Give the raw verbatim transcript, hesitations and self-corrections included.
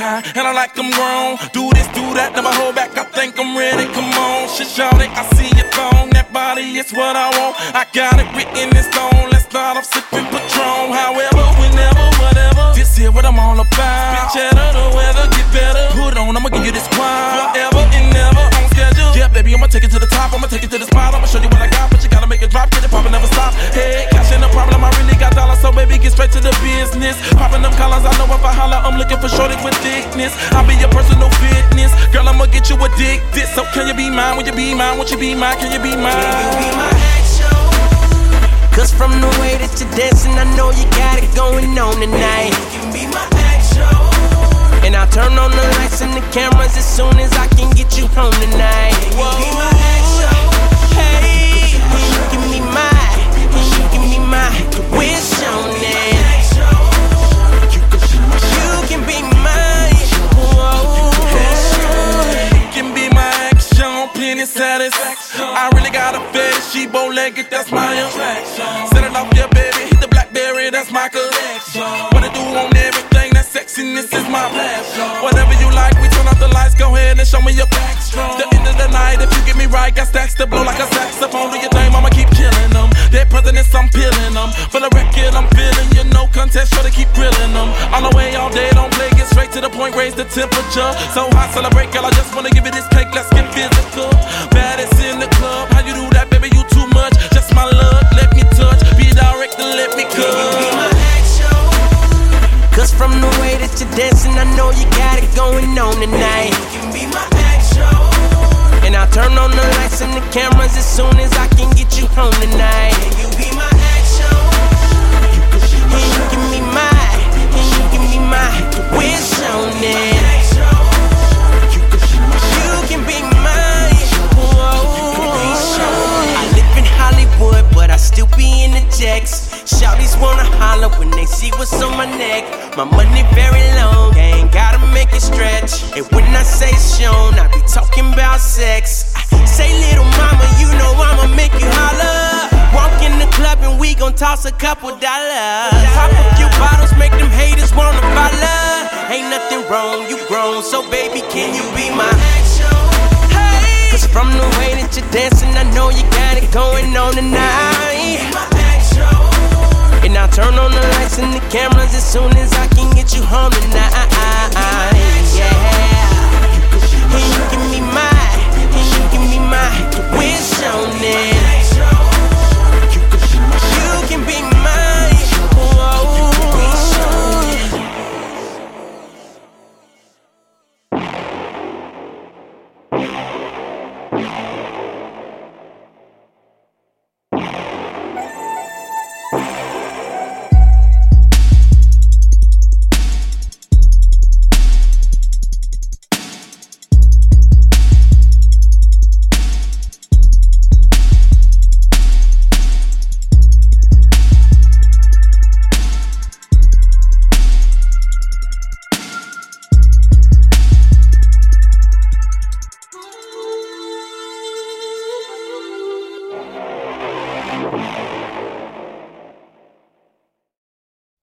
high, and I like them grown. Do this, do that, never hold back, I think I'm ready, come on. Shit, shawty, I see your thong, that body is what I want. I got it written in stone, let's start off sipping Patron. However, whenever, whatever, this here what I'm all about. Spit cheddar, the weather get better. Put it on, I'ma give you this wine. Forever and never on schedule. Yeah, baby, I'ma take it to the top, I'ma take it to the spot. I'ma show you what I got, but you gotta make it drop, get it pop and never stop. Hey, cash ain't no problem, I really got dollars, so baby, get straight to the business. Popping them collars, I know if I holler, I'm looking for shorty with thickness. I'll be your personal fitness, girl, I'ma get you addicted. So can you be mine, will you be mine, won't you be mine, can you be mine? Can you be my action? Cause from the way that you're dancing, I know you got it going on tonight. You can be my action. And I'll turn on the lights and the cameras as soon as I can get you home tonight. Can you be my action? Hey, you can be mine, you can be my wish on it. You can be mine. Whoa. You can be my action, plenty satisfaction. I really got a fetish, she bow-legged, that's my attraction. Set it off, yeah, baby, hit the Blackberry, that's my collection. What I do on everything, that sexiness is my passion. Whatever you like, we turn off the lights, go ahead and show me your back strong. The end of the night, if you get me right, got stacks to blow like a saxophone. Do your thing, I'ma keep killing them. Their presidents, I'm peeling them. For the record, I'm feeling you, no contest, sure to keep grilling them. All the way, all day, don't play, get straight to the point, raise the temperature. So hot, celebrate, girl, I just wanna give you this cake, let's get physical. Baddest in the club, how you do that, baby, you too much. Just my love, let me touch, be direct and let me cut. Can you be my action? Cause from the way that you're dancing, I know you got it going on tonight. You can be my action. And I'll turn on the lights and the cameras as soon as I can get you home tonight. Can you be my action? And you can be mine, and you can be my wish on it. You can be mine. Whoa. I live in Hollywood, but I still be in the jacks. Shawty's wanna holler when they see what's on my neck. My money very long, I ain't gotta make it stretch. And when I say it's shown, I be talking about sex. I say little mama, you know I'ma make you holler. Walk in the club and we gon' toss a couple dollars. Pop a few bottles, make them haters wanna follow. Ain't nothing wrong, you grown, so baby, can you be my action? Hey, cause from the way that you're dancing, I know you got it going on tonight. And I'll turn on the lights and the cameras as soon as I can get you home tonight.